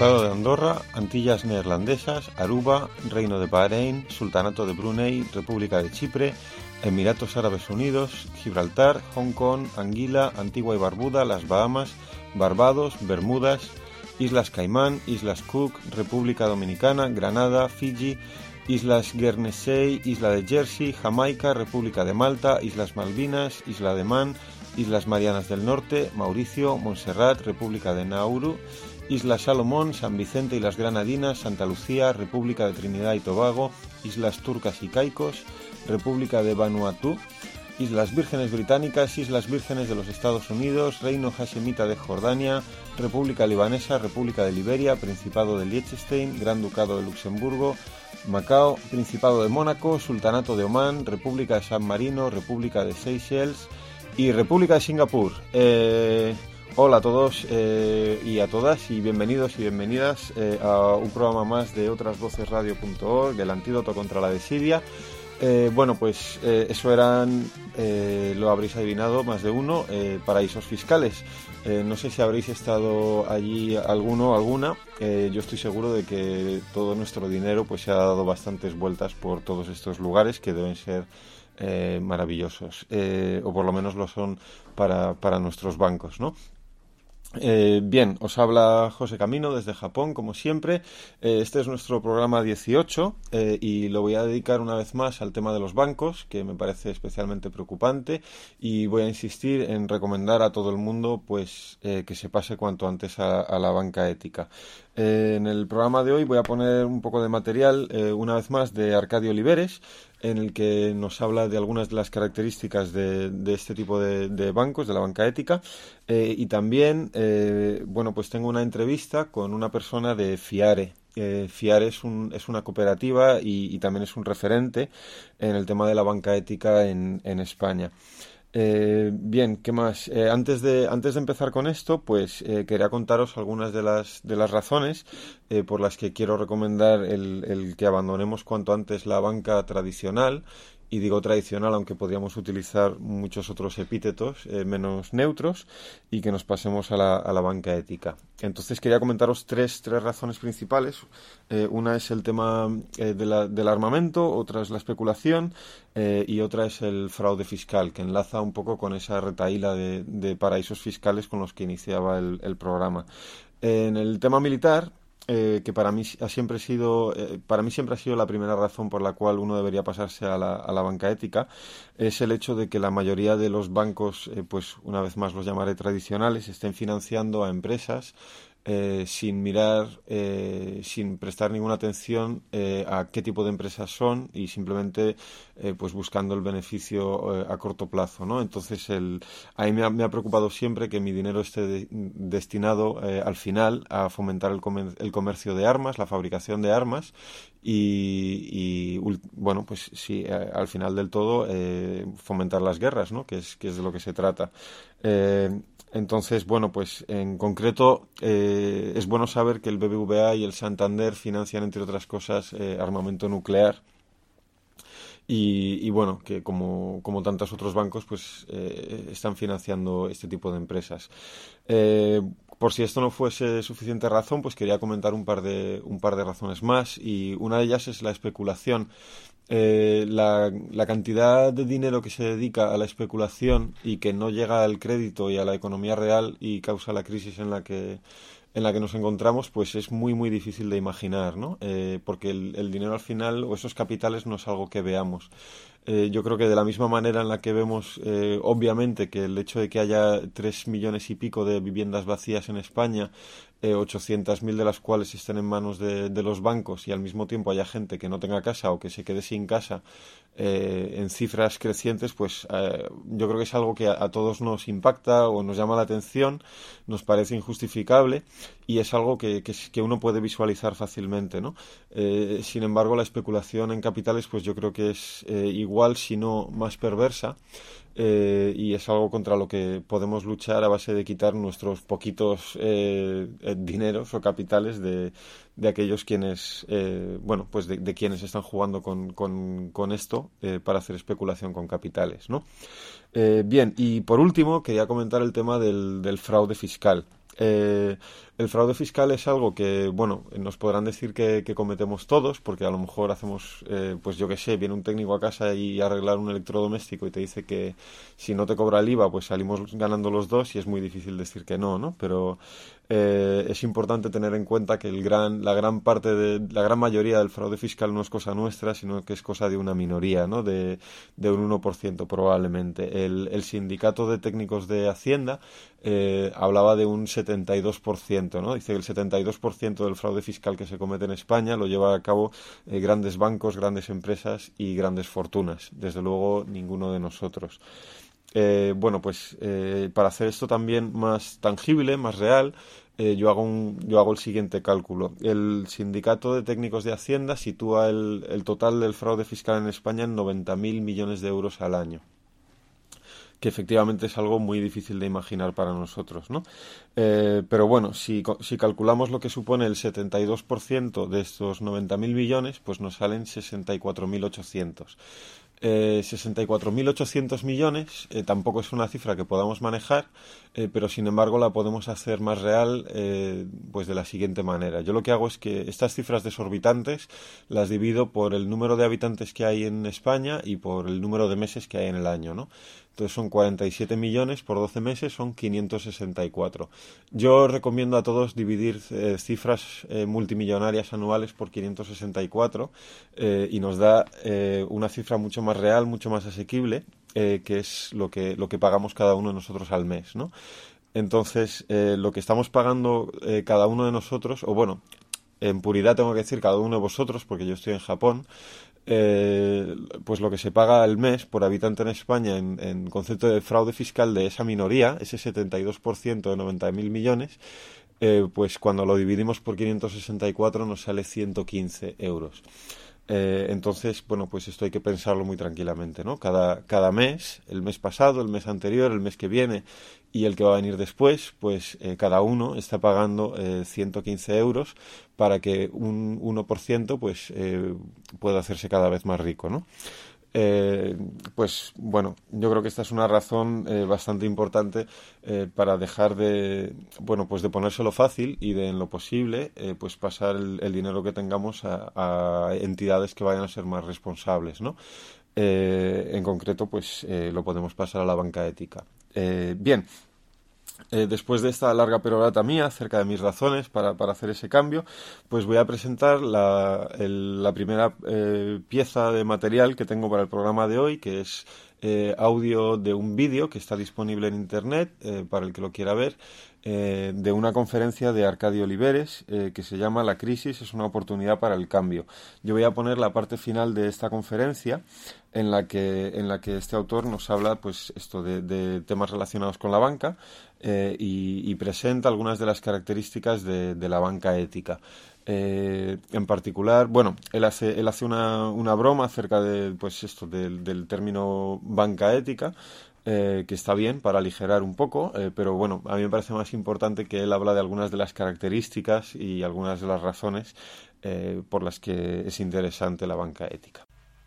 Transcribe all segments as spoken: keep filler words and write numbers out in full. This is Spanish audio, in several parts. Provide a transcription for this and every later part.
Principado de Andorra, Antillas Neerlandesas, Aruba, Reino de Bahrein, Sultanato de Brunei, República de Chipre, Emiratos Árabes Unidos, Gibraltar, Hong Kong, Anguila, Antigua y Barbuda, las Bahamas, Barbados, Bermudas, Islas Caimán, Islas Cook, República Dominicana, Granada, Fiji, Islas Guernsey, Isla de Jersey, Jamaica, República de Malta, Islas Malvinas, Isla de Man, Islas Marianas del Norte, Mauricio, Montserrat, República de Nauru, Islas Salomón, San Vicente y las Granadinas, Santa Lucía, República de Trinidad y Tobago, Islas Turcas y Caicos, República de Vanuatu, Islas Vírgenes Británicas, Islas Vírgenes de los Estados Unidos, Reino Hashemita de Jordania, República Libanesa, República de Liberia, Principado de Liechtenstein, Gran Ducado de Luxemburgo, Macao, Principado de Mónaco, Sultanato de Omán, República de San Marino, República de Seychelles y República de Singapur. Eh... Hola a todos eh, y a todas y bienvenidos y bienvenidas eh, a un programa más de otras voces radio punto org, del antídoto contra la desidia. Eh, bueno, pues eh, eso eran, eh, lo habréis adivinado más de uno, eh, paraísos fiscales. Eh, no sé si habréis estado allí alguno o alguna. Eh, yo estoy seguro de que todo nuestro dinero pues se ha dado bastantes vueltas por todos estos lugares que deben ser eh, maravillosos, eh, o por lo menos lo son para, para nuestros bancos, ¿no? Eh, bien, os habla José Camino desde Japón, como siempre. Eh, este es nuestro programa dieciocho eh, y lo voy a dedicar una vez más al tema de los bancos, que me parece especialmente preocupante, y voy a insistir en recomendar a todo el mundo pues eh, que se pase cuanto antes a, a la banca ética. Eh, en el programa de hoy voy a poner un poco de material, eh, una vez más, de Arcadio Oliveres, en el que nos habla de algunas de las características de, de este tipo de, de bancos, de la banca ética, eh, y también, eh, bueno, pues tengo una entrevista con una persona de FIARE. Eh, FIARE es, un, es una cooperativa y, y también es un referente en el tema de la banca ética en, en España. Eh, bien, ¿qué más? Eh, antes de antes de empezar con esto, pues eh, quería contaros algunas de las de las razones eh, por las que quiero recomendar el, el que abandonemos cuanto antes la banca tradicional. Y digo tradicional, aunque podríamos utilizar muchos otros epítetos eh, menos neutros, y que nos pasemos a la, a la banca ética. Entonces quería comentaros tres, tres razones principales. Eh, una es el tema eh, de la, del armamento, otra es la especulación eh, y otra es el fraude fiscal, que enlaza un poco con esa retahíla de, de paraísos fiscales con los que iniciaba el, el programa. En el tema militar, Eh, que para mí ha siempre sido eh, para mí siempre ha sido la primera razón por la cual uno debería pasarse a la, a la banca ética, es el hecho de que la mayoría de los bancos, eh, pues una vez más los llamaré tradicionales, estén financiando a empresas eh, sin mirar, eh, sin prestar ninguna atención eh, a qué tipo de empresas son, y simplemente eh, pues buscando el beneficio eh, a corto plazo, ¿no? Entonces el, a mí me ha, me ha preocupado siempre que mi dinero esté de, destinado eh, al final a fomentar el, comer, el comercio de armas, la fabricación de armas y, y bueno, pues sí, eh, al final del todo eh, fomentar las guerras, ¿no? Que es, que es de lo que se trata. Eh, Entonces, bueno, pues en concreto eh, es bueno saber que el B B V A y el Santander financian, entre otras cosas, eh, armamento nuclear. Y, y bueno, que como, como tantos otros bancos, pues eh, están financiando este tipo de empresas. Eh, por si esto no fuese suficiente razón, pues quería comentar un par de, un par de razones más, y una de ellas es la especulación. Eh, la, la cantidad de dinero que se dedica a la especulación y que no llega al crédito y a la economía real y causa la crisis en la que en la que nos encontramos, pues es muy muy difícil de imaginar, ¿no? Eh, porque el, el dinero al final, o esos capitales, no es algo que veamos. Eh, yo creo que de la misma manera en la que vemos, eh, obviamente, que el hecho de que haya tres millones y pico de viviendas vacías en España, eh, ochocientas mil de las cuales estén en manos de, de los bancos, y al mismo tiempo haya gente que no tenga casa o que se quede sin casa eh, en cifras crecientes, pues eh, yo creo que es algo que a, a todos nos impacta o nos llama la atención, nos parece injustificable, y es algo que, que, que uno puede visualizar fácilmente, ¿no? Eh, sin embargo, la especulación en capitales, pues yo creo que es eh, igual, si no más perversa, eh, y es algo contra lo que podemos luchar a base de quitar nuestros poquitos eh, eh, dineros o capitales de, de aquellos quienes, eh, bueno, pues de, de quienes están jugando con, con, con esto eh, para hacer especulación con capitales, ¿no? Eh, bien, y por último quería comentar el tema del, del fraude fiscal. Eh, el fraude fiscal es algo que, bueno, nos podrán decir que, que cometemos todos, porque a lo mejor hacemos, eh, pues yo qué sé, viene un técnico a casa y arreglar un electrodoméstico y te dice que si no te cobra el IVA, pues salimos ganando los dos y es muy difícil decir que no, ¿no? Pero eh, es importante tener en cuenta que el gran, la gran parte de, la gran mayoría del fraude fiscal no es cosa nuestra, sino que es cosa de una minoría, ¿no? De, de un uno por ciento probablemente. El, el sindicato de técnicos de Hacienda eh, hablaba de un setenta y dos por ciento, ¿no? Dice que el setenta y dos por ciento del fraude fiscal que se comete en España lo lleva a cabo eh, grandes bancos, grandes empresas y grandes fortunas. Desde luego, ninguno de nosotros. Eh, bueno, pues eh, para hacer esto también más tangible, más real, eh, yo hago un, yo hago el siguiente cálculo. El sindicato de técnicos de Hacienda sitúa el, el total del fraude fiscal en España en noventa mil millones de euros al año, que efectivamente es algo muy difícil de imaginar para nosotros, ¿no? Eh, pero bueno, si, si calculamos lo que supone el setenta y dos por ciento de estos noventa mil millones, pues nos salen sesenta y cuatro mil ochocientos. Eh, sesenta y cuatro mil ochocientos millones eh, tampoco es una cifra que podamos manejar, eh, pero sin embargo la podemos hacer más real eh, pues de la siguiente manera. Yo lo que hago es que estas cifras desorbitantes las divido por el número de habitantes que hay en España y por el número de meses que hay en el año, ¿no? Entonces son cuarenta y siete millones por doce meses, son quinientos sesenta y cuatro. Yo recomiendo a todos dividir eh, cifras eh, multimillonarias anuales por quinientos sesenta y cuatro eh, y nos da eh, una cifra mucho más real, mucho más asequible, eh, que es lo que, lo que pagamos cada uno de nosotros al mes, ¿no? Entonces, eh, lo que estamos pagando eh, cada uno de nosotros, o bueno, en puridad tengo que decir cada uno de vosotros, porque yo estoy en Japón, eh, pues lo que se paga al mes por habitante en España en, en concepto de fraude fiscal de esa minoría, ese setenta y dos por ciento de noventa mil millones, eh, pues cuando lo dividimos por quinientos sesenta y cuatro nos sale ciento quince euros. Eh, entonces, bueno, pues esto hay que pensarlo muy tranquilamente, ¿no? Cada, cada mes, el mes pasado, el mes anterior, el mes que viene y el que va a venir después, pues eh, cada uno está pagando eh, ciento quince euros para que un uno por ciento pues eh, pueda hacerse cada vez más rico, ¿no? Eh, pues bueno, yo creo que esta es una razón eh, bastante importante eh, para dejar de, bueno, pues de ponérselo fácil y de en lo posible eh, pues pasar el, el dinero que tengamos a, a entidades que vayan a ser más responsables, ¿no? Eh, en concreto, pues eh, lo podemos pasar a la banca ética. Eh, bien. Eh, después de esta larga perorata mía acerca de mis razones para, para hacer ese cambio, pues voy a presentar la, el, la primera eh, pieza de material que tengo para el programa de hoy, que es eh, audio de un vídeo que está disponible en internet eh, para el que lo quiera ver, eh, de una conferencia de Arcadio Oliveres eh, que se llama La crisis es una oportunidad para el cambio. Yo voy a poner la parte final de esta conferencia en la que, en la que este autor nos habla pues esto de, de temas relacionados con la banca eh, y, y presenta algunas de las características de, de la banca ética. Eh, en particular, bueno, él hace, él hace una, una broma acerca de, pues esto, del, del término banca ética, eh, que está bien para aligerar un poco, eh, pero bueno, a mí me parece más importante que él habla de algunas de las características y algunas de las razones eh, por las que es interesante la banca ética.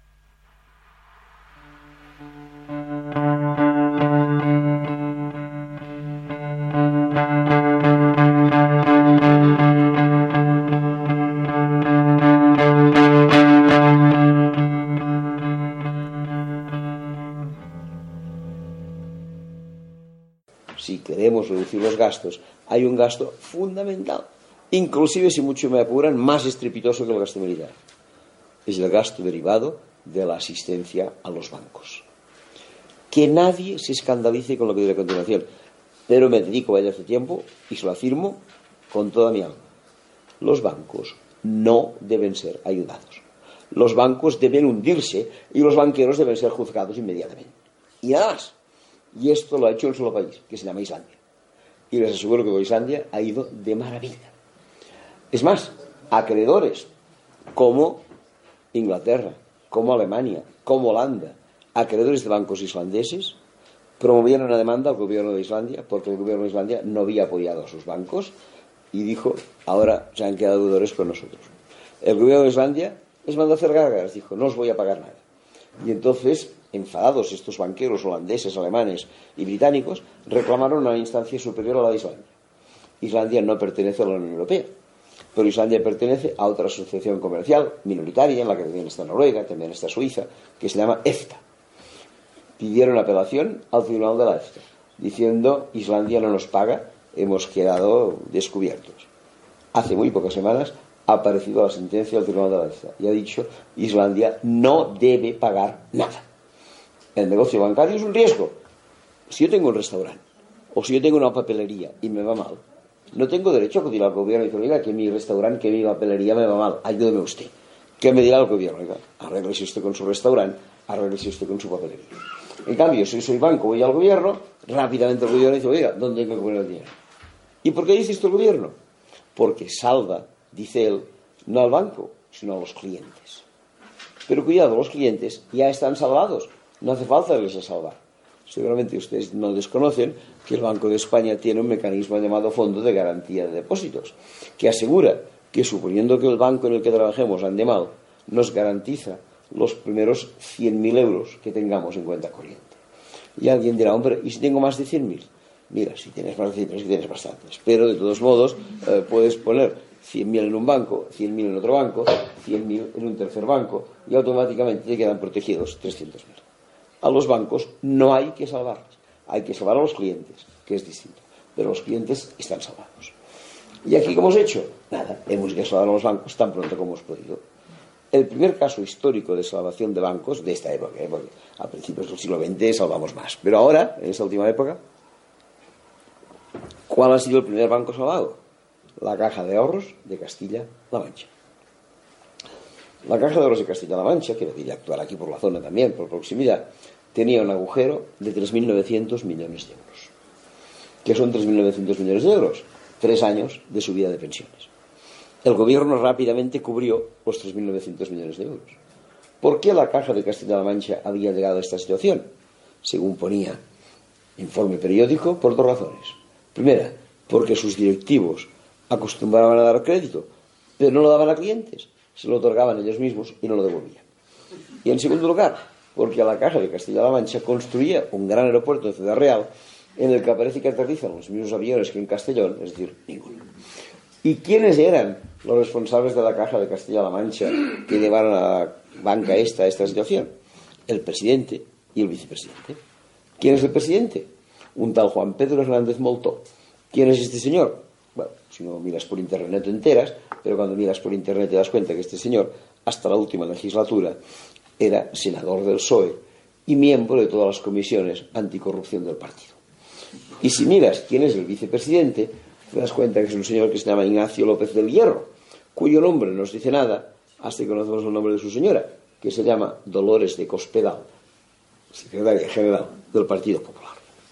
Si queremos reducir los gastos, hay un gasto fundamental, inclusive, si mucho me apuran, más estrepitoso que el gasto militar. Es el gasto derivado de la asistencia a los bancos. Que nadie se escandalice con lo que diré a continuación, pero me dedico a ello hace tiempo y se lo afirmo con toda mi alma. Los bancos no deben ser ayudados. Los bancos deben hundirse y los banqueros deben ser juzgados inmediatamente. Y nada más. Y esto lo ha hecho un solo país, que se llama Islandia. Y les aseguro que Islandia ha ido de maravilla. Es más, acreedores como Inglaterra, como Alemania, como Holanda, acreedores de bancos islandeses, promovieron una demanda al gobierno de Islandia porque el gobierno de Islandia no había apoyado a sus bancos y dijo, ahora se han quedado deudores con nosotros. El gobierno de Islandia les mandó a hacer gárgaras, dijo, no os voy a pagar nada. Y entonces, enfadados estos banqueros holandeses, alemanes y británicos, reclamaron una instancia superior a la de Islandia. Islandia no pertenece a la Unión Europea, pero Islandia pertenece a otra asociación comercial minoritaria, en la que también está Noruega, también está Suiza, que se llama EFTA. Pidieron apelación al tribunal de la EFTA, diciendo: Islandia no nos paga, hemos quedado descubiertos. Hace muy pocas semanas ha aparecido la sentencia del tribunal de la EFTA y ha dicho: Islandia no debe pagar nada. El negocio bancario es un riesgo. Si yo tengo un restaurante o si yo tengo una papelería y me va mal, no tengo derecho a acudir al gobierno y decir: oiga, que mi restaurante, que mi papelería me va mal, ayúdeme usted. ¿Qué me dirá el gobierno? Oiga, arréglese usted con su restaurante, arréglese usted con su papelería. En cambio, si soy banco, voy al gobierno, rápidamente el gobierno dice: oiga, ¿dónde tengo que poner el dinero? ¿Y por qué dice esto el gobierno? Porque salva, dice él, no al banco, sino a los clientes. Pero cuidado, los clientes ya están salvados, no hace falta irles a salvar. Seguramente ustedes no desconocen que el Banco de España tiene un mecanismo llamado Fondo de Garantía de Depósitos, que asegura que, suponiendo que el banco en el que trabajemos ande mal, nos garantiza los primeros cien mil euros que tengamos en cuenta corriente. Y alguien dirá: hombre, ¿y si tengo más de cien mil? Mira, si tienes más de cien mil, si tienes bastantes. Pero de todos modos, eh, puedes poner cien mil en un banco, cien mil en otro banco, cien mil en un tercer banco, y automáticamente te quedan protegidos trescientos mil. A los bancos no hay que salvarlos, hay que salvar a los clientes, que es distinto. Pero los clientes están salvados. ¿Y aquí qué hemos hecho? Nada, hemos ido a salvar a los bancos tan pronto como hemos podido. El primer caso histórico de salvación de bancos de esta época, ¿eh? Porque a principios del siglo veinte salvamos más, pero ahora, en esta última época, ¿cuál ha sido el primer banco salvado? La Caja de Ahorros de Castilla-La Mancha. La Caja de Ahorros de Castilla-La Mancha, que debería actuar aquí por la zona también, por proximidad, tenía un agujero de tres mil novecientos millones de euros. ¿Qué son tres mil novecientos millones de euros? Tres años de subida de pensiones. El gobierno rápidamente cubrió los tres mil novecientos millones de euros. ¿Por qué la Caja de Castilla-La Mancha había llegado a esta situación? Según ponía informe periódico, por dos razones. Primera, porque sus directivos acostumbraban a dar crédito, pero no lo daban a clientes, se lo otorgaban ellos mismos y no lo devolvían. Y en segundo lugar, porque la Caja de Castilla-La Mancha construía un gran aeropuerto de Ciudad Real en el que parece que aterrizan los mismos aviones que en Castellón, es decir, ninguno. ¿Y quiénes eran los responsables de la Caja de Castilla-La Mancha que llevaron a la banca esta a esta situación? El presidente y el vicepresidente. ¿Quién es el presidente? Un tal Juan Pedro Hernández Moltó. ¿Quién es este señor? Bueno, si no miras por internet no te enteras, pero cuando miras por internet te das cuenta que este señor, hasta la última legislatura, era senador del P S O E y miembro de todas las comisiones anticorrupción del partido. Y si miras quién es el vicepresidente, te das cuenta que es un señor que se llama Ignacio López del Hierro, cuyo nombre no nos dice nada hasta que conocemos el nombre de su señora, que se llama Dolores de Cospedal, secretaria general del Partido Popular.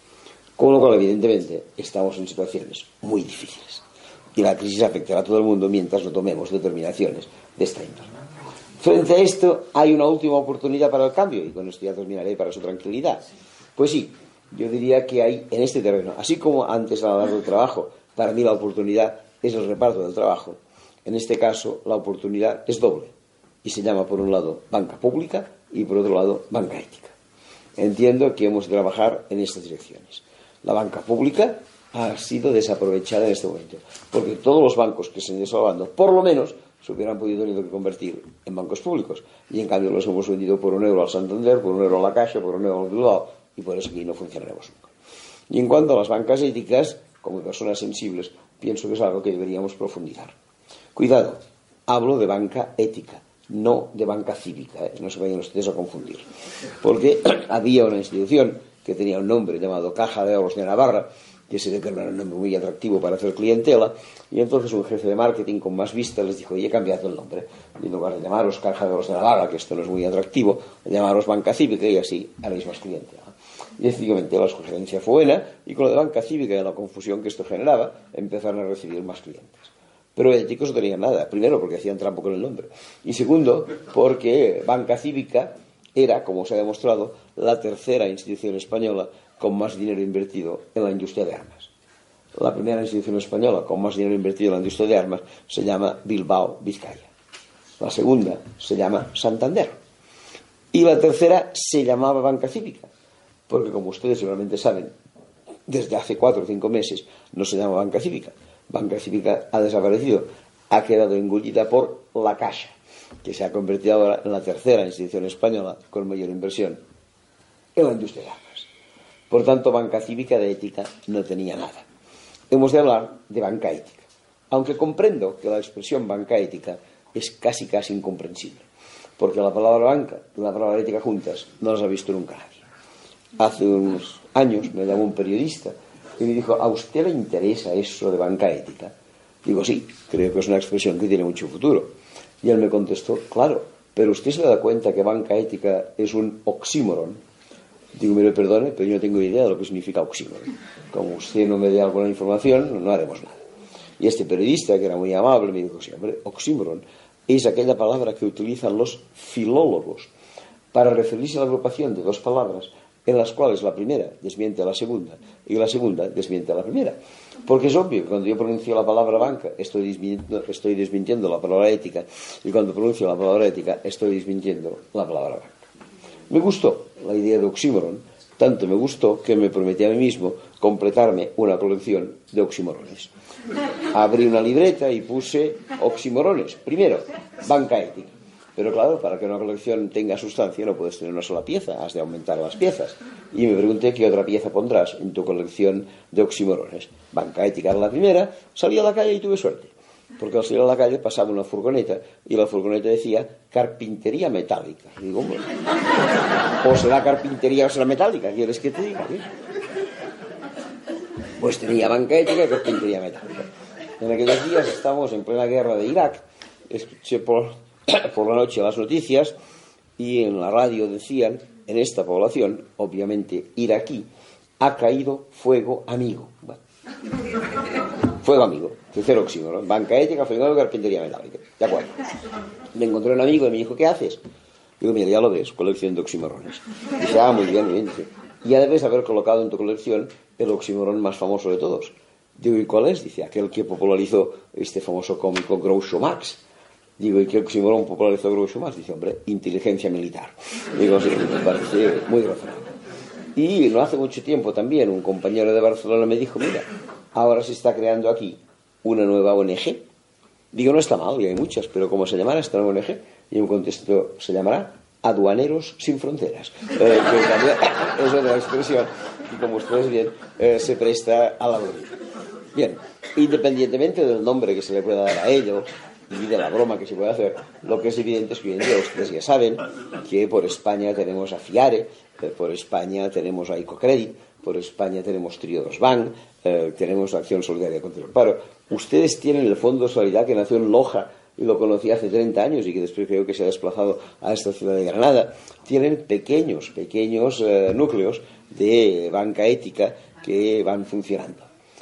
Con lo cual, evidentemente, estamos en situaciones muy difíciles. Y la crisis afectará a todo el mundo mientras no tomemos determinaciones de esta índole. Frente a esto, hay una última oportunidad para el cambio, y con esto ya terminaré para su tranquilidad. Pues sí, yo diría que hay en este terreno, así como antes al hablar del trabajo, para mí la oportunidad es el reparto del trabajo. En este caso, la oportunidad es doble. Y se llama, por un lado, banca pública y, por otro lado, banca ética. Entiendo que hemos de trabajar en estas direcciones. La banca pública ha sido desaprovechada en este momento, porque todos los bancos que se han ido salvando, por lo menos, se hubieran podido tener que convertir en bancos públicos. Y, en cambio, los hemos vendido por un euro al Santander, por un euro a la Caixa, por un euro al Bilbao, y por eso aquí no funcionaremos nunca. Y en cuanto a las bancas éticas, como personas sensibles, pienso que es algo que deberíamos profundizar. Cuidado, hablo de banca ética, no de banca cívica, ¿eh? No se vayan ustedes a confundir. Porque había una institución que tenía un nombre llamado Caja de Ahorros de Navarra, que se ve que era un nombre muy atractivo para hacer clientela, y entonces un jefe de marketing con más vista les dijo: oye, he cambiado el nombre, y en lugar de llamaros Caja de Ahorros de Navarra, que esto no es muy atractivo, llamaros Banca Cívica, y así haréis más clientela. Y efectivamente la sugerencia fue buena, y con lo de banca cívica y la confusión que esto generaba, empezaron a recibir más clientes. Pero éticos no tenían nada. Primero, porque hacían trampo con el nombre. Y segundo, porque banca cívica era, como se ha demostrado, la tercera institución española con más dinero invertido en la industria de armas. La primera institución española con más dinero invertido en la industria de armas se llama Bilbao Vizcaya. La segunda se llama Santander. Y la tercera se llamaba banca cívica. Porque, como ustedes seguramente saben, desde hace cuatro o cinco meses no se llama banca cívica, Banca Cívica ha desaparecido, ha quedado engullida por la Caixa, que se ha convertido ahora en la tercera institución española con mayor inversión en la industria de armas. Por tanto, Banca Cívica de ética no tenía nada. Hemos de hablar de banca ética, aunque comprendo que la expresión banca ética es casi casi incomprensible, porque la palabra banca y la palabra ética juntas no las ha visto nunca nadie. Hace unos años me llamó un periodista y me dijo: ¿a usted le interesa eso de banca ética? Digo, sí, creo que es una expresión que tiene mucho futuro. Y él me contestó, claro, pero usted se da cuenta que banca ética es un oxímoron. Digo, mire, perdone, pero yo no tengo idea de lo que significa oxímoron. Como usted no me dé alguna información, no haremos nada. Y este periodista, que era muy amable, me dijo, sí, hombre, oxímoron es aquella palabra que utilizan los filólogos para referirse a la agrupación de dos palabras en las cuales la primera desmiente a la segunda y la segunda desmiente a la primera. Porque es obvio que cuando yo pronuncio la palabra banca estoy desmintiendo, estoy desmintiendo la palabra ética, y cuando pronuncio la palabra ética estoy desmintiendo la palabra banca. Me gustó la idea de oxímoron, tanto me gustó que me prometí a mí mismo completarme una colección de oxímorones. Abrí una libreta y puse oxímorones. Primero, banca ética. Pero claro, para que una colección tenga sustancia no puedes tener una sola pieza, has de aumentar las piezas. Y me pregunté qué otra pieza pondrás en tu colección de oxímorones. Banca ética era la primera, salí a la calle y tuve suerte. Porque al salir a la calle pasaba una furgoneta y la furgoneta decía carpintería metálica. Y digo, bueno, o será carpintería o será metálica, ¿quieres que te diga? ¿Sí? Pues tenía banca ética y carpintería metálica. En aquellos días estábamos en plena guerra de Irak, escuché por... por la noche las noticias y en la radio decían, en esta población, obviamente iraquí, ha caído fuego amigo. Bueno, fuego amigo, tercer oxímoron, banca ética, fuego amigo, carpintería metálica. De acuerdo. Me encontré un amigo y me dijo, ¿qué haces? Digo, mira, ya lo ves, colección de oxímorones. Dice, ah, muy bien, muy bien. Dice, ya debes haber colocado en tu colección el oxímoron más famoso de todos. Digo, ¿y cuál es? Dice, aquel que popularizó este famoso cómico Groucho Marx. Digo, ¿y qué oxímoron popularizó Groucho Marx? Dice, hombre, inteligencia militar. Digo, sí, me parece muy razonable. Y no hace mucho tiempo también un compañero de Barcelona me dijo, mira, ahora se está creando aquí una nueva O N G. Digo, no está mal, y hay muchas, pero ¿cómo se llamará esta nueva O N G? Y me contestó, se llamará Aduaneros sin Fronteras. Eh, que también es otra expresión que, como ustedes bien, eh, se presta a la broma. Bien, independientemente del nombre que se le pueda dar a ello y de la broma que se puede hacer, lo que es evidente es que hoy en día ustedes ya saben que por España tenemos a FIARE, por España tenemos a Icocredit, por España tenemos Triodos Bank, eh, tenemos Acción Solidaria contra el Paro. Ustedes tienen el Fondo de Solidaridad que nació en Loja y lo conocí hace treinta años y que después creo que se ha desplazado a esta ciudad de Granada. Tienen pequeños, pequeños eh, núcleos de banca ética que van funcionando.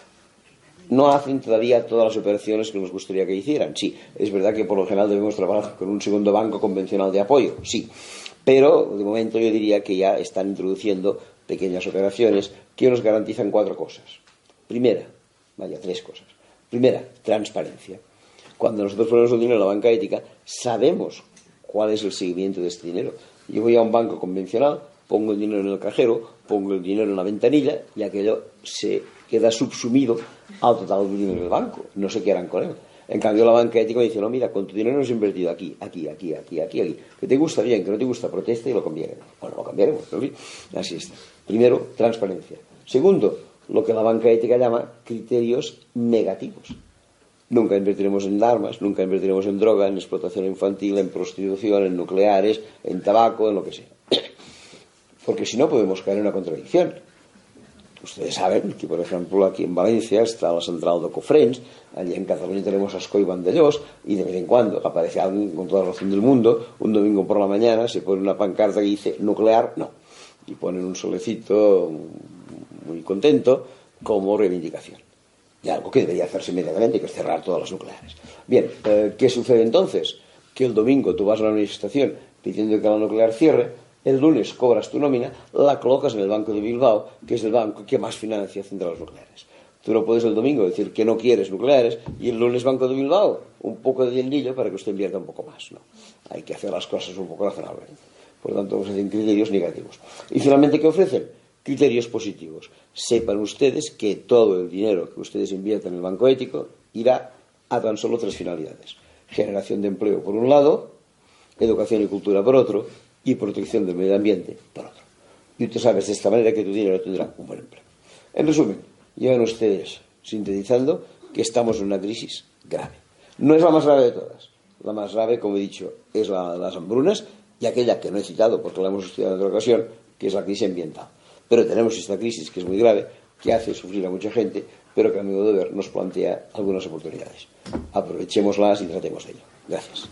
No hacen todavía todas las operaciones que nos gustaría que hicieran. Sí, es verdad que por lo general debemos trabajar con un segundo banco convencional de apoyo, sí. Pero de momento yo diría que ya están introduciendo pequeñas operaciones que nos garantizan cuatro cosas. Primera, vaya, tres cosas. Primera, transparencia. Cuando nosotros ponemos el dinero en la banca ética, sabemos cuál es el seguimiento de este dinero. Yo voy a un banco convencional, pongo el dinero en el cajero, pongo el dinero en la ventanilla y aquello se queda subsumido al total del dinero del banco. No sé qué harán con él. En cambio, la banca ética dice, no, mira, con tu dinero hemos invertido aquí, aquí, aquí, aquí, aquí, aquí. Que te gusta bien, que no te gusta, protesta y lo cambiaremos. Bueno, lo cambiaremos, ¿no? Así está. Primero, transparencia. Segundo, lo que la banca ética llama criterios negativos. Nunca invertiremos en armas, nunca invertiremos en droga, en explotación infantil, en prostitución, en nucleares, en tabaco, en lo que sea. Porque si no podemos caer en una contradicción. Ustedes saben que, por ejemplo, aquí en Valencia está la central de Cofrents, allí en Cataluña tenemos Ascó y Vandellós, y de vez en cuando aparece alguien con toda la razón del mundo, un domingo por la mañana se pone una pancarta que dice nuclear, no, y ponen un solecito muy contento como reivindicación. Y algo que debería hacerse inmediatamente, que es cerrar todas las nucleares. Bien, eh, ¿qué sucede entonces? Que el domingo tú vas a una manifestación pidiendo que la nuclear cierre, el lunes cobras tu nómina, la colocas en el Banco de Bilbao, que es el banco que más financia centrales nucleares. Tú no puedes el domingo decir que no quieres nucleares y el lunes Banco de Bilbao, un poco de dinerillo para que usted invierta un poco más. No, hay que hacer las cosas un poco razonablemente. Por lo tanto, se hacen criterios negativos. Y finalmente, ¿qué ofrecen? criterios positivos. Sepan ustedes que todo el dinero que ustedes inviertan en el Banco Ético irá a tan solo tres finalidades: generación de empleo por un lado, educación y cultura por otro, y protección del medio ambiente por otro. Y usted sabe de esta manera que tu dinero tendrá un buen empleo. En resumen, llegan ustedes sintetizando que estamos en una crisis grave. No es la más grave de todas. La más grave, como he dicho, es la de las hambrunas, y aquella que no he citado porque la hemos estudiado en otra ocasión, que es la crisis ambiental. Pero tenemos esta crisis que es muy grave, que hace sufrir a mucha gente, pero que a mi modo de ver nos plantea algunas oportunidades. Aprovechémoslas y tratemos de ello. Gracias.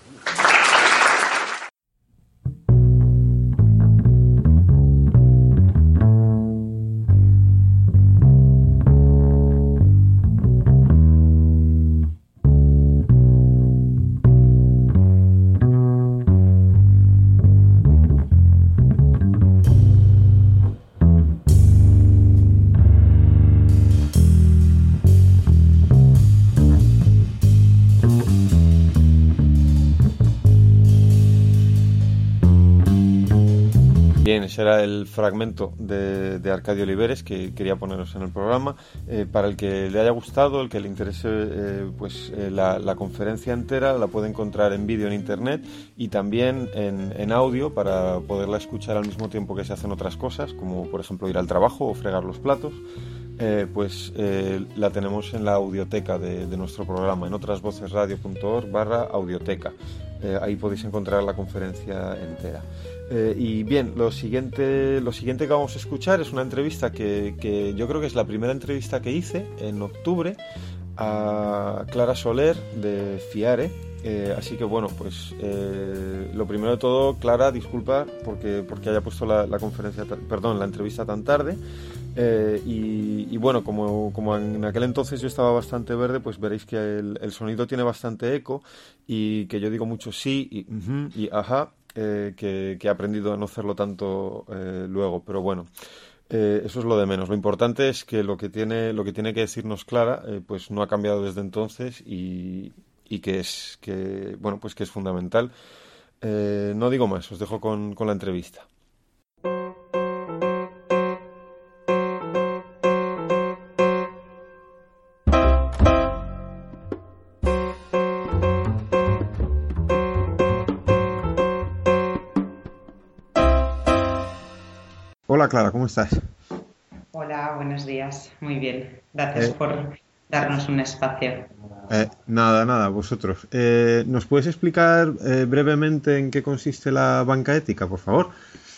Bien, ese era el fragmento de, de Arcadio Oliveres que quería poneros en el programa. Eh, para el que le haya gustado, el que le interese, eh, pues eh, la, la conferencia entera la puede encontrar en vídeo en internet y también en, en audio para poderla escuchar al mismo tiempo que se hacen otras cosas, como por ejemplo ir al trabajo o fregar los platos. Eh, pues eh, la tenemos en la audioteca de, de nuestro programa, en otrasvocesradio.org barra audioteca. Eh, ahí podéis encontrar la conferencia entera. Eh, y bien, lo siguiente, lo siguiente que vamos a escuchar es una entrevista que, que yo creo que es la primera entrevista que hice en octubre a Clara Soler de FIARE. Eh, así que bueno, pues eh, lo primero de todo, Clara, disculpa porque, porque haya puesto la, la conferencia, perdón, la entrevista tan tarde. Eh, y, y bueno, como, como en aquel entonces yo estaba bastante verde, pues veréis que el, el sonido tiene bastante eco y que yo digo mucho sí y, uh-huh, y ajá, eh, que, que he aprendido a no hacerlo tanto eh, luego, pero bueno, eh, eso es lo de menos. Lo importante es que lo que tiene, lo que tiene que decirnos Clara, eh, pues no ha cambiado desde entonces y, y que es que bueno, pues que es fundamental. Eh, no digo más, os dejo con, con la entrevista. Hola Clara, ¿cómo estás? Hola, buenos días. Muy bien. Gracias Eh, por darnos un espacio. eh, nada, nada, vosotros. Eh, ¿nos puedes explicar eh, brevemente en qué consiste la banca ética, por favor?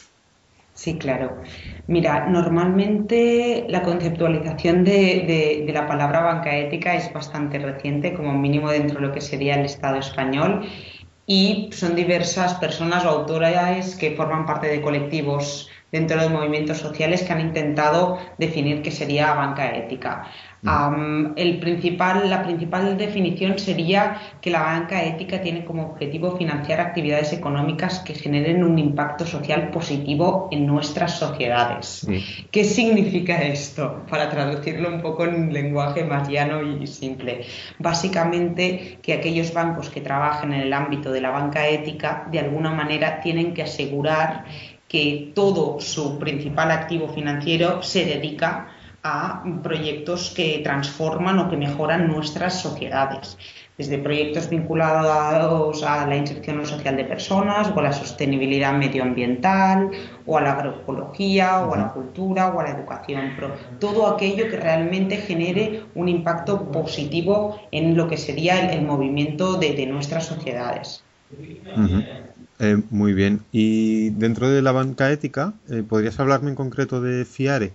Sí, claro. Mira, normalmente la conceptualización de, de- de la palabra banca ética es bastante reciente, como mínimo dentro de lo que sería el Estado español, y son diversas personas o autores que forman parte de colectivos dentro de los movimientos sociales que han intentado definir qué sería banca ética. Ujú, Am, el principal, la principal definición sería que la banca ética tiene como objetivo financiar actividades económicas que generen un impacto social positivo en nuestras sociedades. sí. ¿Qué significa esto? Para traducirlo un poco en lenguaje más llano y simple. Básicamente que aquellos bancos que trabajen en el ámbito de la banca ética de alguna manera tienen que asegurar que todo su principal activo financiero se dedica a proyectos que transforman o que mejoran nuestras sociedades, desde proyectos vinculados a la inserción social de personas o a la sostenibilidad medioambiental o a la agroecología o a Ujú, la cultura o a la educación, pero todo aquello que realmente genere un impacto positivo en lo que sería el, el movimiento de, de nuestras sociedades. ujú. Eh, muy bien. Y dentro de la banca ética, eh, ¿podrías hablarme en concreto de FIARE?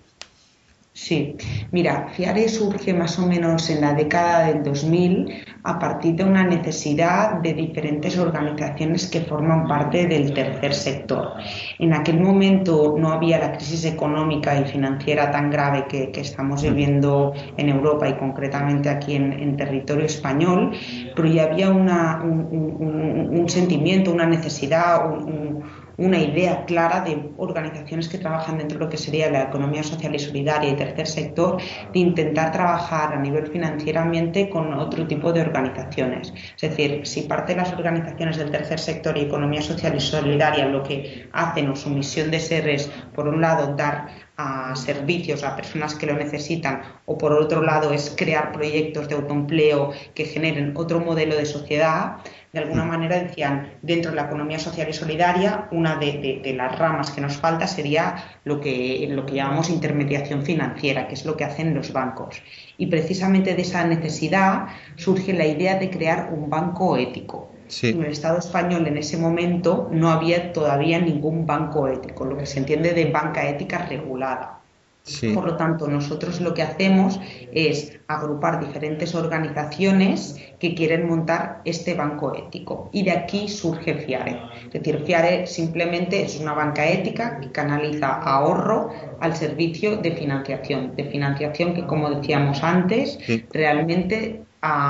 Sí, mira, FIARE surge más o menos en la década del dos mil a partir de una necesidad de diferentes organizaciones que forman parte del tercer sector. En aquel momento no había la crisis económica y financiera tan grave que, que estamos Ujú, viviendo en Europa y concretamente aquí en, en territorio español, pero ya había una, un, un, un, sentimiento, una necesidad, un, un una idea clara de organizaciones que trabajan dentro de lo que sería la economía social y solidaria y tercer sector, de intentar trabajar a nivel financieramente con otro tipo de organizaciones. Es decir, si parte de las organizaciones del tercer sector y economía social y solidaria lo que hacen o su misión de ser es, por un lado, dar a servicios a personas que lo necesitan, o por otro lado es crear proyectos de autoempleo que generen otro modelo de sociedad. De alguna manera decían, dentro de la economía social y solidaria, una de, de, de las ramas que nos falta sería lo que, lo que llamamos intermediación financiera, que es lo que hacen los bancos. Y precisamente de esa necesidad surge la idea de crear un banco ético. Sí. En el Estado español en ese momento no había todavía ningún banco ético, lo que se entiende de banca ética regulada. Sí. Por lo tanto, nosotros lo que hacemos es agrupar diferentes organizaciones que quieren montar este banco ético, y de aquí surge FIARE. Es decir, FIARE simplemente es una banca ética que canaliza ahorro al servicio de financiación, de financiación que, como decíamos antes, sí. realmente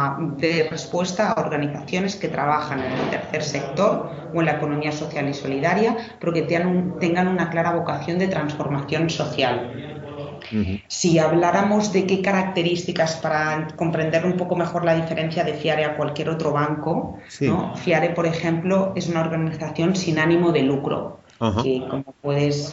de respuesta a organizaciones que trabajan en el tercer sector o en la economía social y solidaria, pero que tengan una clara vocación de transformación social. Uh-huh. Si habláramos de qué características, para comprender un poco mejor la diferencia de FIARE a cualquier otro banco, sí. ¿no? FIARE, por ejemplo, es una organización sin ánimo de lucro. Uh-huh. Que, como puedes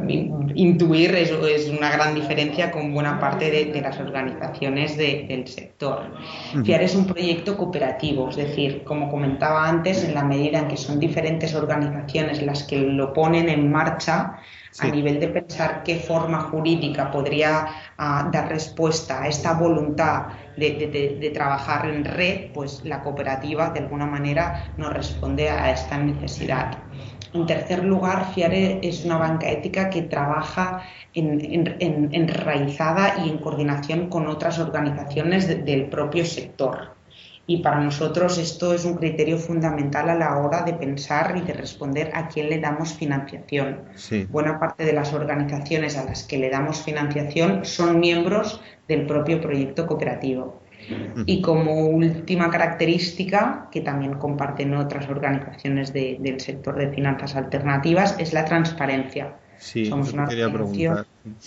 intuir, es, es una gran diferencia con buena parte de, de las organizaciones de, del sector. Uh-huh. FIARE es un proyecto cooperativo, es decir, como comentaba antes, en la medida en que son diferentes organizaciones las que lo ponen en marcha, sí. a nivel de pensar qué forma jurídica podría uh, dar respuesta a esta voluntad de, de, de, de trabajar en red, pues la cooperativa de alguna manera nos responde a esta necesidad. En tercer lugar, FIARE es una banca ética que trabaja en, en, en, enraizada y en coordinación con otras organizaciones de, del propio sector. Y para nosotros esto es un criterio fundamental a la hora de pensar y de responder a quién le damos financiación. Sí. Buena parte de las organizaciones a las que le damos financiación son miembros del propio proyecto cooperativo. Y como última característica, que también comparten otras organizaciones de, del sector de finanzas alternativas, es la transparencia. Sí, Somos una quería preguntar.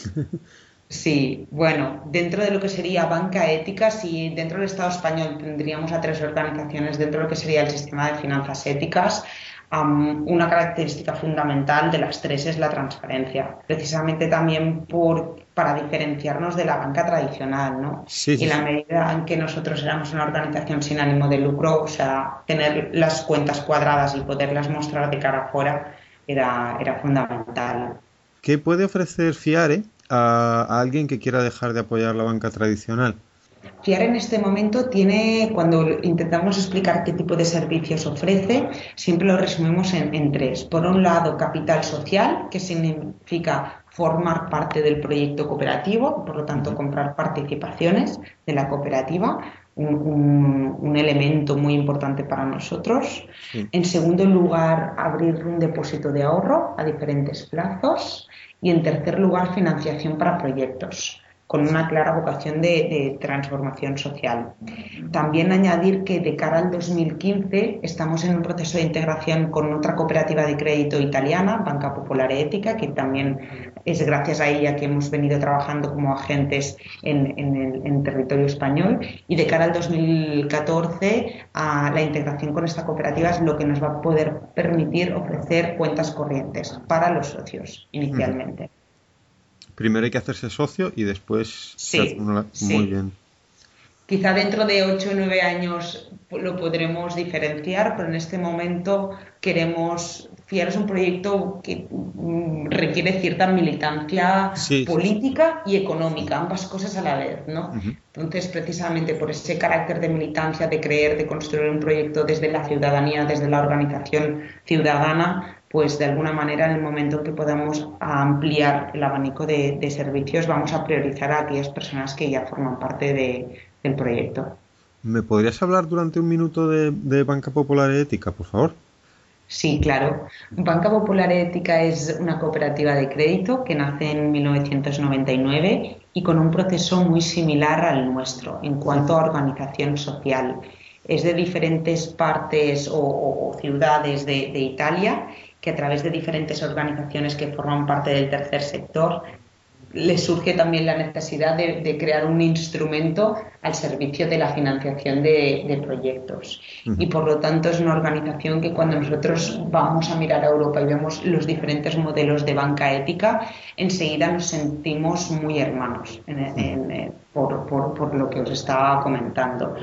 Sí, bueno, dentro de lo que sería banca ética, si dentro del Estado español tendríamos a tres organizaciones dentro de lo que sería el sistema de finanzas éticas, Um, una característica fundamental de las tres es la transparencia, precisamente también por, para diferenciarnos de la banca tradicional, ¿no? Sí, sí, y en la medida en que nosotros éramos una organización sin ánimo de lucro, o sea, tener las cuentas cuadradas y poderlas mostrar de cara afuera era, era fundamental. ¿Qué puede ofrecer FIARE a, a alguien que quiera dejar de apoyar la banca tradicional? FIARE en este momento tiene, cuando intentamos explicar qué tipo de servicios ofrece, siempre lo resumimos en, en tres. Por un lado, capital social, que significa formar parte del proyecto cooperativo, por lo tanto comprar participaciones de la cooperativa, un, un, un elemento muy importante para nosotros. Sí. En segundo lugar, abrir un depósito de ahorro a diferentes plazos. Y en tercer lugar, financiación para proyectos, con una clara vocación de, de transformación social. También añadir que de cara al dos mil quince estamos en un proceso de integración con otra cooperativa de crédito italiana, Banca Popolare Etica, que también es gracias a ella que hemos venido trabajando como agentes en, en el en territorio español, y de cara al dos mil catorce a la integración con esta cooperativa es lo que nos va a poder permitir ofrecer cuentas corrientes para los socios inicialmente. Uh-huh. Primero hay que hacerse socio y después sí, se hace una... Muy sí. bien. Quizá dentro de ocho o nueve años lo podremos diferenciar, pero en este momento queremos... FIARE es un proyecto que requiere cierta militancia sí, política sí. y económica, ambas cosas a la vez, ¿no? Uh-huh. Entonces, precisamente por ese carácter de militancia, de creer, de construir un proyecto desde la ciudadanía, desde la organización ciudadana, pues de alguna manera en el momento en que podamos ampliar el abanico de, de servicios vamos a priorizar a aquellas personas que ya forman parte de, del proyecto. ¿Me podrías hablar durante un minuto de, de Banca Popolare Ética, por favor? Sí, claro. Banca Popolare Ética es una cooperativa de crédito que nace en mil novecientos noventa y nueve y con un proceso muy similar al nuestro en cuanto a organización social. Es de diferentes partes o, o, o ciudades de, de Italia, que a través de diferentes organizaciones que forman parte del tercer sector le surge también la necesidad de, de crear un instrumento al servicio de la financiación de, de proyectos. Uh-huh. Y por lo tanto es una organización que cuando nosotros vamos a mirar a Europa y vemos los diferentes modelos de banca ética, enseguida nos sentimos muy hermanos en, en, en, por, por, por lo que os estaba comentando.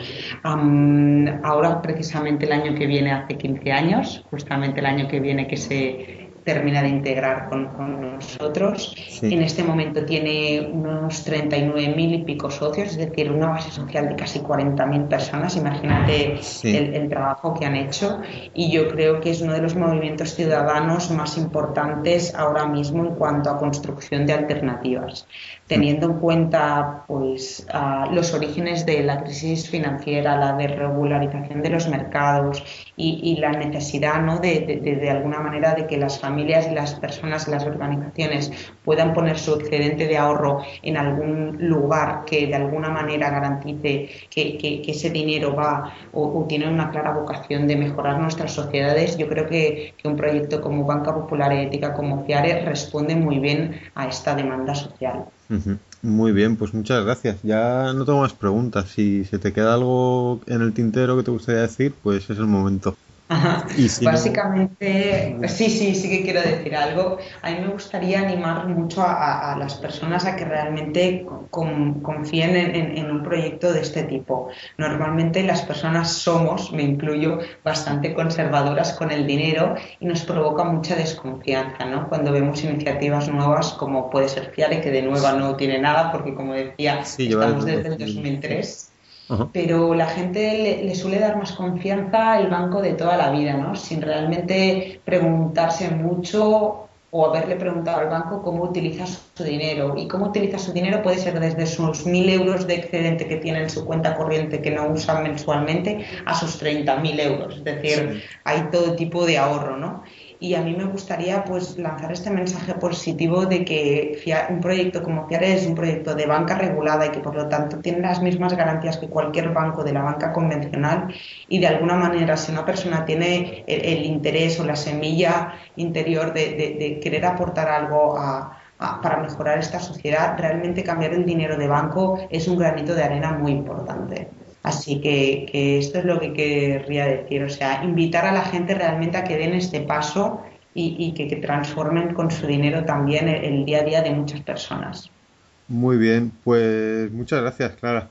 Um, ahora precisamente el año que viene, hace quince años, justamente el año que viene que se termina de integrar con, con nosotros. Sí. En este momento tiene unos treinta y nueve mil y pico socios, es decir, una base social de casi cuarenta mil personas. Imagínate sí. el, el trabajo que han hecho, y yo creo que es uno de los movimientos ciudadanos más importantes ahora mismo en cuanto a construcción de alternativas, teniendo en cuenta pues uh, los orígenes de la crisis financiera, la desregularización de los mercados y, y la necesidad, ¿no?, de, de, de, de alguna manera de que las familias y las personas y las organizaciones puedan poner su excedente de ahorro en algún lugar que de alguna manera garantice que, que, que ese dinero va o, o tiene una clara vocación de mejorar nuestras sociedades. Yo creo que, que un proyecto como Banca Popular Ética, como FIARE, responde muy bien a esta demanda social. Uh-huh. Muy bien, pues muchas gracias. Ya no tengo más preguntas. Si se te queda algo en el tintero que te gustaría decir, pues es el momento. Ajá. Y si Básicamente, no... sí, sí, sí que quiero decir algo. A mí me gustaría animar mucho a, a las personas a que realmente con, confíen en, en, en un proyecto de este tipo. Normalmente las personas somos, me incluyo, bastante conservadoras con el dinero y nos provoca mucha desconfianza, ¿no?, cuando vemos iniciativas nuevas como puede ser FIARE, que de nueva no tiene nada porque, como decía, sí, estamos desde el dos mil tres. Uh-huh. Pero la gente le, le suele dar más confianza al banco de toda la vida, ¿no?, sin realmente preguntarse mucho o haberle preguntado al banco cómo utiliza su dinero. Y cómo utiliza su dinero puede ser desde sus mil euros de excedente que tiene en su cuenta corriente que no usa mensualmente a sus treinta mil euros. Es decir, sí. hay todo tipo de ahorro, ¿no? Y a mí me gustaría pues lanzar este mensaje positivo de que un proyecto como FIARE es un proyecto de banca regulada y que por lo tanto tiene las mismas garantías que cualquier banco de la banca convencional, y de alguna manera si una persona tiene el, el interés o la semilla interior de, de, de querer aportar algo a, a, para mejorar esta sociedad, realmente cambiar el dinero de banco es un granito de arena muy importante. Así que, que esto es lo que querría decir, o sea, invitar a la gente realmente a que den este paso y, y que, que transformen con su dinero también el, el día a día de muchas personas. Muy bien, pues muchas gracias, Clara.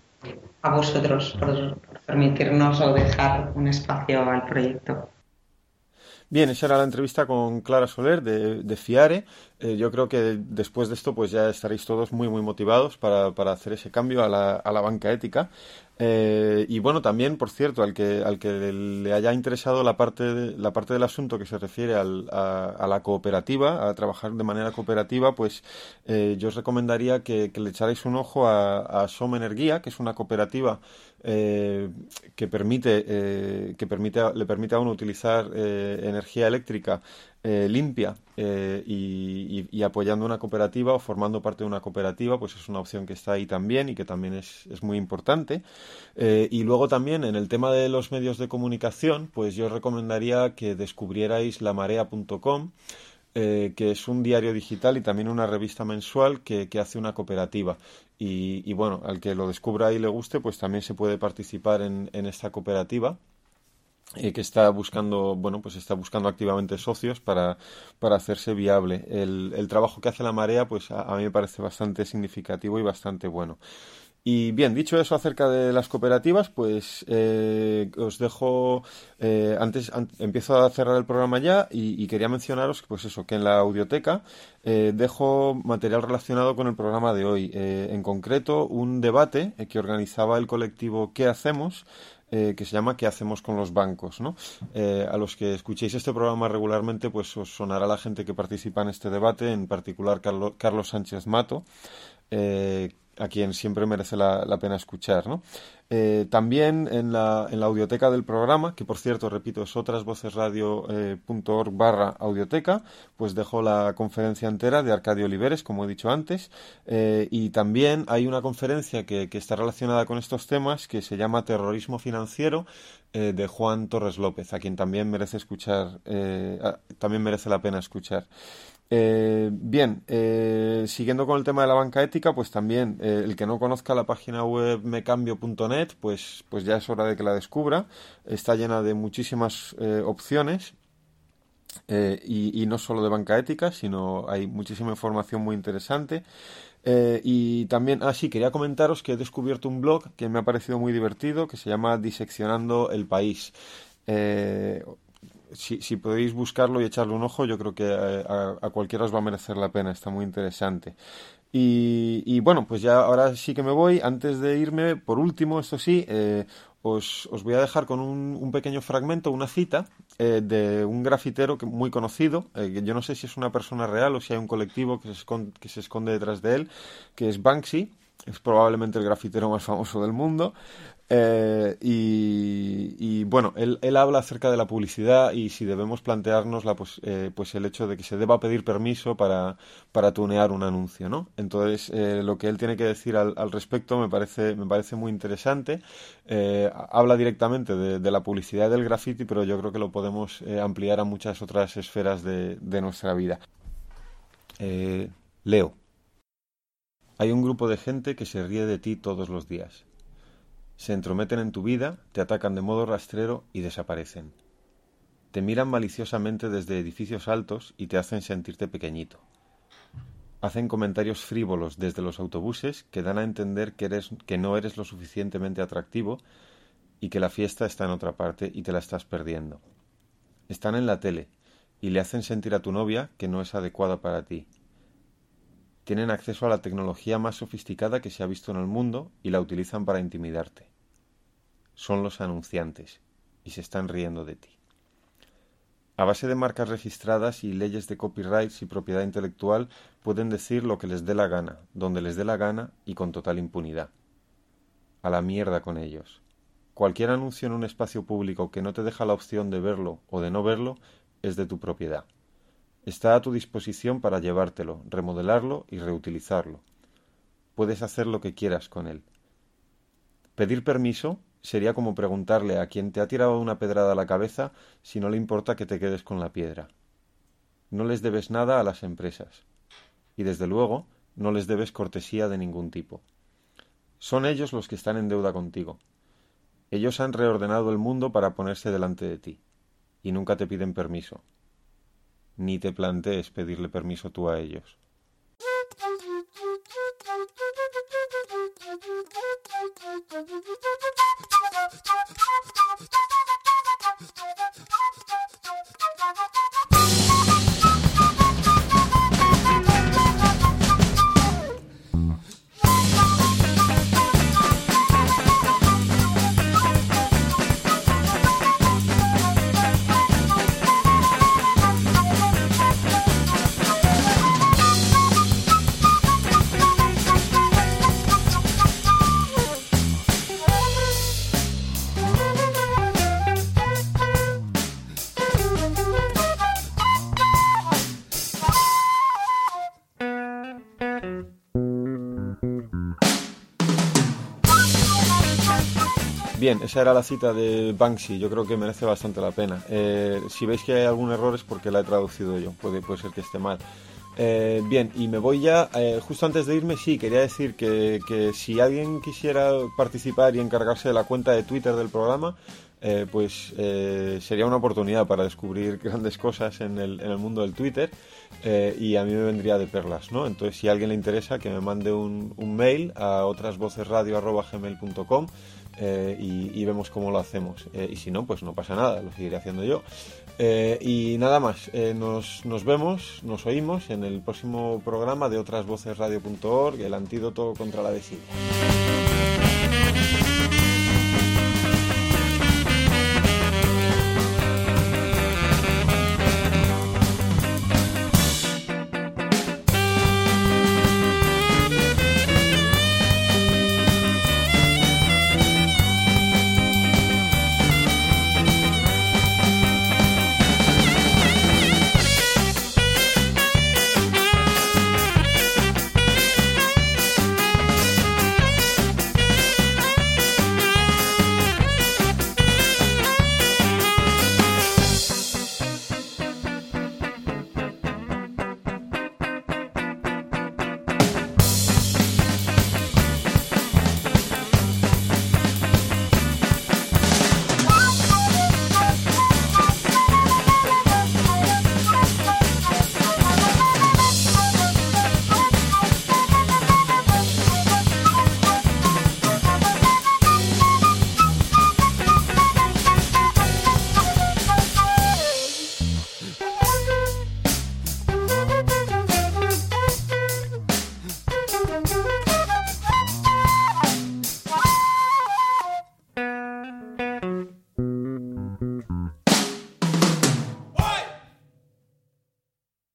A vosotros por, por permitirnos o dejar un espacio al proyecto. Bien, esa era la entrevista con Clara Soler de, de FIARE. Eh, yo creo que después de esto pues ya estaréis todos muy muy motivados para, para hacer ese cambio a la, a la banca ética. Eh, y bueno, también, por cierto, al que al que le haya interesado la parte de, la parte del asunto que se refiere al, a, a la cooperativa, a trabajar de manera cooperativa, pues eh, yo os recomendaría que, que le echarais un ojo a, a Som Energía, que es una cooperativa eh, que permite eh, que permite le permite a uno utilizar eh, energía eléctrica Eh, limpia eh, y, y, y apoyando una cooperativa o formando parte de una cooperativa, pues es una opción que está ahí también y que también es, es muy importante. Eh, y luego también en el tema de los medios de comunicación, pues yo os recomendaría que descubrierais la marea punto com, eh, que es un diario digital y también una revista mensual que, que hace una cooperativa. Y, y bueno, al que lo descubra y le guste, pues también se puede participar en, en esta cooperativa. Eh, que está buscando, bueno, pues está buscando activamente socios para, para hacerse viable. El, el trabajo que hace la Marea, pues a, a mí me parece bastante significativo y bastante bueno. Y bien, dicho eso acerca de las cooperativas, pues eh, os dejo, eh, antes an, empiezo a cerrar el programa ya y, y quería mencionaros pues eso, que en la audioteca eh, dejo material relacionado con el programa de hoy, eh, en concreto un debate eh, que organizaba el colectivo ¿Qué hacemos?, Eh, que se llama ¿Qué hacemos con los bancos?, ¿no? Eh, a los que escuchéis este programa regularmente, pues os sonará la gente que participa en este debate, en particular Carlos, Carlos Sánchez Mato, eh, a quien siempre merece la, la pena escuchar, ¿no? Eh, también en la, en la audioteca del programa, que por cierto, repito, es otrasvocesradio.org barra audioteca, pues dejo la conferencia entera de Arcadio Oliveres, como he dicho antes, eh, y también hay una conferencia que, que está relacionada con estos temas que se llama Terrorismo Financiero, eh, de Juan Torres López, a quien también merece escuchar, eh, a, también merece la pena escuchar. Eh, bien, eh, siguiendo con el tema de la banca ética, pues también eh, el que no conozca la página web mecambio punto net, pues, pues ya es hora de que la descubra. Está llena de muchísimas eh, opciones eh, y, y no solo de banca ética, sino hay muchísima información muy interesante. Eh, y también, ah sí, quería comentaros que he descubierto un blog que me ha parecido muy divertido, que se llama Diseccionando el País. Eh, si, si podéis buscarlo y echarle un ojo, yo creo que a, a cualquiera os va a merecer la pena, está muy interesante. Y, y bueno, pues ya ahora sí que me voy. Antes de irme, por último, esto sí, eh, os, os voy a dejar con un, un pequeño fragmento, una cita eh, de un grafitero que, muy conocido, eh, que yo no sé si es una persona real o si hay un colectivo que se esconde, que se esconde detrás de él, que es Banksy. Es probablemente el grafitero más famoso del mundo. Eh, y, y, bueno, él, él habla acerca de la publicidad y si debemos plantearnos la, pues, eh, pues el hecho de que se deba pedir permiso para, para tunear un anuncio, ¿no? Entonces, eh, lo que él tiene que decir al, al respecto me parece, me parece muy interesante. Eh, habla directamente de, de la publicidad del graffiti, pero yo creo que lo podemos eh, ampliar a muchas otras esferas de, de nuestra vida. Eh, leo. Hay un grupo de gente que se ríe de ti todos los días. Se entrometen en tu vida, te atacan de modo rastrero y desaparecen. Te miran maliciosamente desde edificios altos y te hacen sentirte pequeñito. Hacen comentarios frívolos desde los autobuses que dan a entender que, eres, que no eres lo suficientemente atractivo y que la fiesta está en otra parte y te la estás perdiendo. Están en la tele y le hacen sentir a tu novia que no es adecuada para ti. Tienen acceso a la tecnología más sofisticada que se ha visto en el mundo y la utilizan para intimidarte. Son los anunciantes y se están riendo de ti. A base de marcas registradas y leyes de copyrights y propiedad intelectual pueden decir lo que les dé la gana, donde les dé la gana y con total impunidad. A la mierda con ellos. Cualquier anuncio en un espacio público que no te deja la opción de verlo o de no verlo es de tu propiedad. Está a tu disposición para llevártelo, remodelarlo y reutilizarlo. Puedes hacer lo que quieras con él. Pedir permiso sería como preguntarle a quien te ha tirado una pedrada a la cabeza si no le importa que te quedes con la piedra. No les debes nada a las empresas. Y desde luego, no les debes cortesía de ningún tipo. Son ellos los que están en deuda contigo. Ellos han reordenado el mundo para ponerse delante de ti. Y nunca te piden permiso. Ni te plantees pedirle permiso tú a ellos. Bien, esa era la cita de Banksy, yo creo que merece bastante la pena. Eh, si veis que hay algún error es porque la he traducido yo, puede, puede ser que esté mal. Eh, bien, y me voy ya, eh, justo antes de irme, sí, quería decir que, que si alguien quisiera participar y encargarse de la cuenta de Twitter del programa, eh, pues eh, sería una oportunidad para descubrir grandes cosas en el, en el mundo del Twitter eh, y a mí me vendría de perlas, ¿no? Entonces, si a alguien le interesa, que me mande un, un mail a otrasvocesradio arroba gmail punto com eh, y, y vemos cómo lo hacemos. Eh, y si no, pues no pasa nada, lo seguiré haciendo yo. Eh, y nada más, eh, nos, nos vemos, nos oímos en el próximo programa de otrasvocesradio punto org, el antídoto contra la desidia.